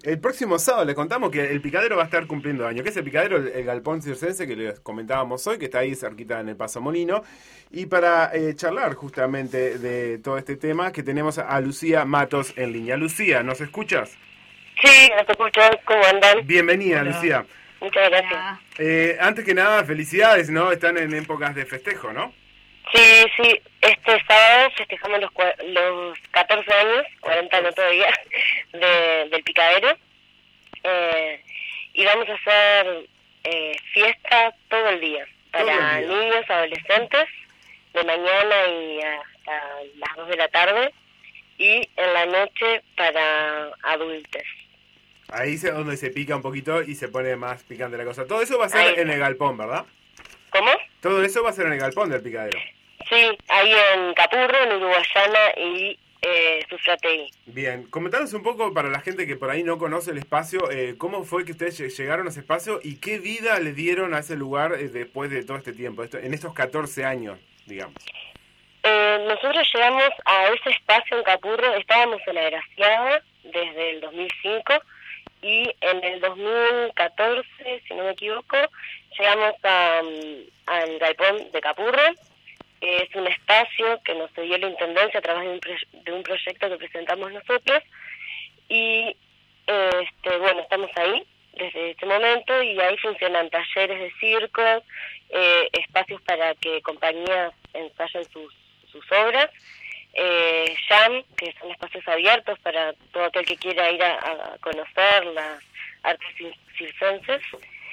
El próximo sábado le contamos que el Picadero va a estar cumpliendo año. ¿Qué es el Picadero? El galpón circense que les comentábamos hoy, que está ahí cerquita en el Paso Molino. Y para charlar justamente de todo este tema, que tenemos a Lucía Matos en línea. Lucía, ¿nos escuchas? Sí, los escucho. ¿Cómo andan? Bienvenida, Hola. Lucía. Muchas gracias. Hola. Antes que nada, felicidades, ¿no? Están en épocas de festejo, ¿no? Sí, sí, este sábado festejamos los 14 años, 40 no todavía, del Picadero. Y vamos a hacer fiesta todo el día, Todo el para día. niños, adolescentes, de mañana y hasta las 2 de la tarde, y en la noche para adultos. Ahí es donde se pica un poquito y se pone más picante la cosa. Todo eso va a ser Ahí. en el galpón, ¿verdad? ¿Cómo? Todo eso va a ser en el galpón del Picadero. Sí, ahí en Capurro, en Uruguayana y Sufrategui. Bien, comentanos un poco para la gente que por ahí no conoce el espacio, cómo fue que ustedes llegaron a ese espacio y qué vida le dieron a ese lugar después de todo este tiempo, en estos 14 años, digamos. Nosotros llegamos a ese espacio en Capurro, estábamos en la Graciada desde el 2005 y en el 2014, si no me equivoco, llegamos al galpón de Capurro. Es un espacio que nos dio la Intendencia a través de un proyecto que presentamos nosotros y bueno, estamos ahí desde ese momento y ahí funcionan talleres de circo, espacios para que compañías ensayen sus obras, jam, que son espacios abiertos para todo aquel que quiera ir a conocer las artes circenses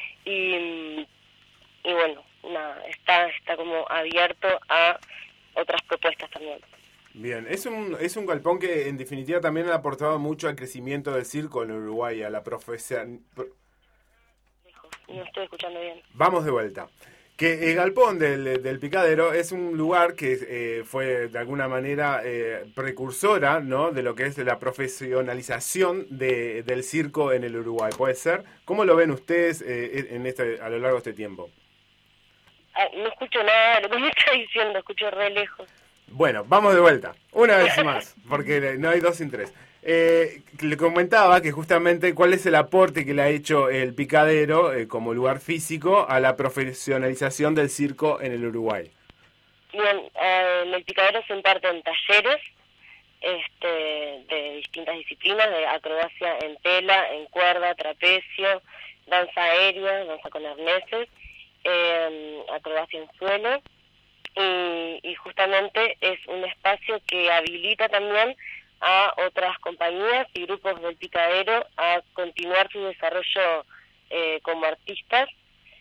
y bueno, está como abierto a otras propuestas también. Bien, es un galpón que en definitiva también ha aportado mucho al crecimiento del circo en Uruguay, a la profesión. No estoy escuchando bien. Vamos de vuelta. Que el galpón del Picadero es un lugar que fue de alguna manera precursora, ¿no?, de lo que es la profesionalización del circo en el Uruguay. ¿Puede ser? ¿Cómo lo ven ustedes a lo largo de este tiempo? No escucho nada, lo que me está diciendo, escucho re lejos. Bueno, vamos de vuelta. Una vez más, porque no hay dos sin tres. Le comentaba que justamente cuál es el aporte que le ha hecho el Picadero como lugar físico a la profesionalización del circo en el Uruguay. Bien, en el Picadero se imparten talleres de distintas disciplinas, de acrobacia en tela, en cuerda, trapecio, danza aérea, danza con arneses, acrobacia en suelo, y justamente es un espacio que habilita también a otras compañías y grupos del Picadero a continuar su desarrollo como artistas,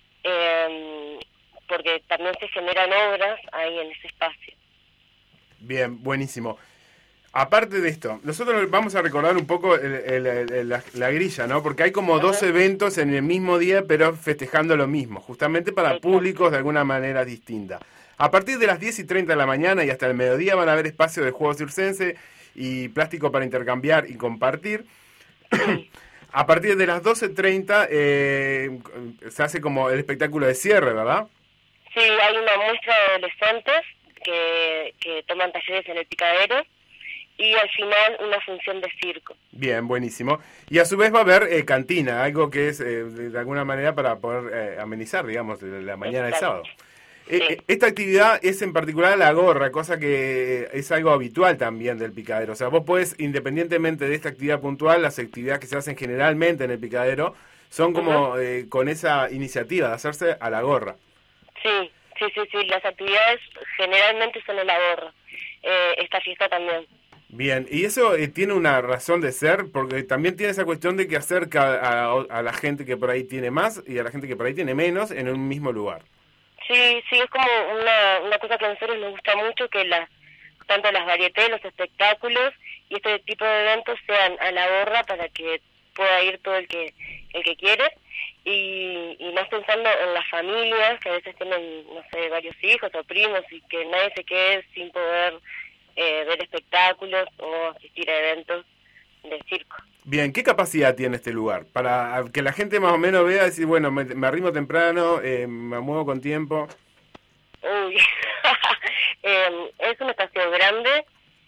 porque también se generan obras ahí en ese espacio. Bien, buenísimo. Aparte de esto, nosotros vamos a recordar un poco la grilla, ¿no? Porque hay como dos eventos en el mismo día, pero festejando lo mismo, justamente para Exacto. públicos de alguna manera distinta. A partir de las 10:30 de la mañana y hasta el mediodía van a haber espacios de juego circense y plástico para intercambiar y compartir. A partir de las 12:30 se hace como el espectáculo de cierre, ¿verdad? Sí, hay una muestra de adolescentes que toman talleres en el Picadero y al final una función de circo. Bien, buenísimo. Y a su vez va a haber cantina, algo que es de alguna manera para poder amenizar, digamos, la mañana del sábado. Sí. Esta actividad es en particular la gorra, cosa que es algo habitual también del Picadero. O sea, vos podés, independientemente de esta actividad puntual, las actividades que se hacen generalmente en el Picadero son como con esa iniciativa de hacerse a la gorra. Sí, las actividades generalmente son en la gorra. Esta fiesta también. Bien, y eso tiene una razón de ser, porque también tiene esa cuestión de que acerca a la gente que por ahí tiene más y a la gente que por ahí tiene menos en un mismo lugar. Sí, es como una cosa que a nosotros nos gusta mucho, que tanto las varietés, los espectáculos y este tipo de eventos sean a la gorra para que pueda ir todo el que quiere y más pensando en las familias que a veces tienen, no sé, varios hijos o primos y que nadie se quede sin poder ver espectáculos o asistir a eventos de circo. Bien, ¿qué capacidad tiene este lugar? Para que la gente más o menos vea, decir, bueno, me arrimo temprano, me muevo con tiempo. Uy, es un espacio grande,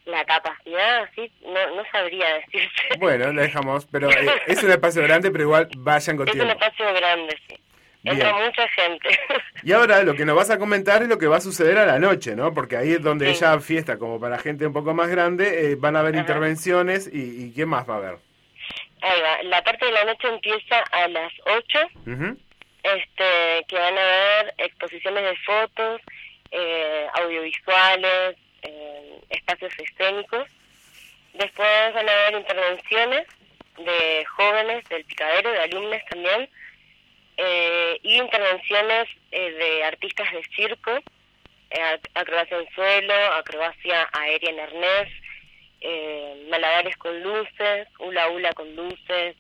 La capacidad, sí, no sabría decirte. Bueno, la dejamos, pero es un espacio grande, pero igual vayan con tiempo. Es un espacio grande, sí. Entra mucha gente. Y ahora lo que nos vas a comentar es lo que va a suceder a la noche, ¿no? Porque ahí es donde Sí. ya fiesta, como para gente un poco más grande, van a haber intervenciones y ¿qué más va a haber? Ahí va. La parte de la noche empieza a las 8, Uh-huh. que van a haber exposiciones de fotos, audiovisuales, espacios escénicos. Después van a haber intervenciones de jóvenes del Picadero, de alumnos también, y intervenciones de artistas de circo, acrobacia en suelo, acrobacia aérea en arnés, malabares con luces, hula hula con luces,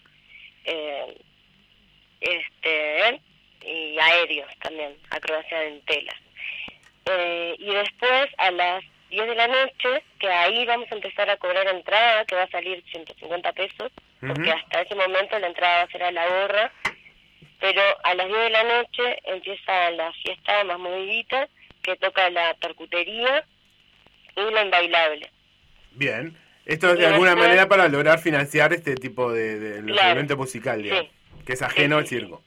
y aéreos también, acrobacia en telas. Y después a las 10 de la noche, que ahí vamos a empezar a cobrar entrada, que va a salir 150 pesos, porque hasta ese momento la entrada va a ser a la gorra, pero a las 10 de la noche empieza la fiesta más movidita, que toca la percutería y la inbailable. Bien. Esto es de alguna manera para lograr financiar este tipo de evento musical, digamos, que es ajeno al circo.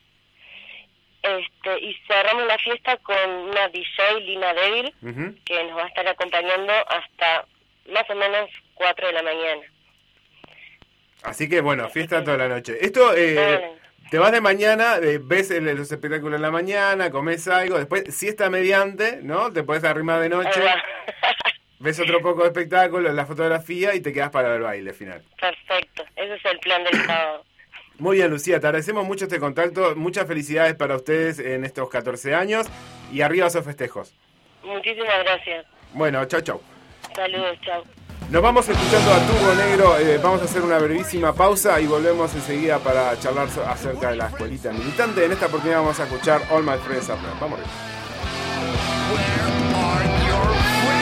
Y cerramos la fiesta con una DJ, Lina Devil, que nos va a estar acompañando hasta más o menos 4 de la mañana. Así que bueno, fiesta toda la noche. Esto, te vas de mañana, ves los espectáculos en la mañana, comes algo, después siesta mediante, ¿no? Te podés arrimar de noche, ves otro poco de espectáculo, la fotografía y te quedas para el baile final. Perfecto, ese es el plan del sábado. Muy bien, Lucía, te agradecemos mucho este contacto. Muchas felicidades para ustedes en estos 14 años y arriba esos festejos. Muchísimas gracias. Bueno, chau, chau. Saludos, chau. Nos vamos escuchando a Turbo Negro. Vamos a hacer una brevísima pausa y volvemos enseguida para charlar acerca de la escuelita militante. En esta oportunidad vamos a escuchar All My Friends Are Dead. Vamos. Where are your friends?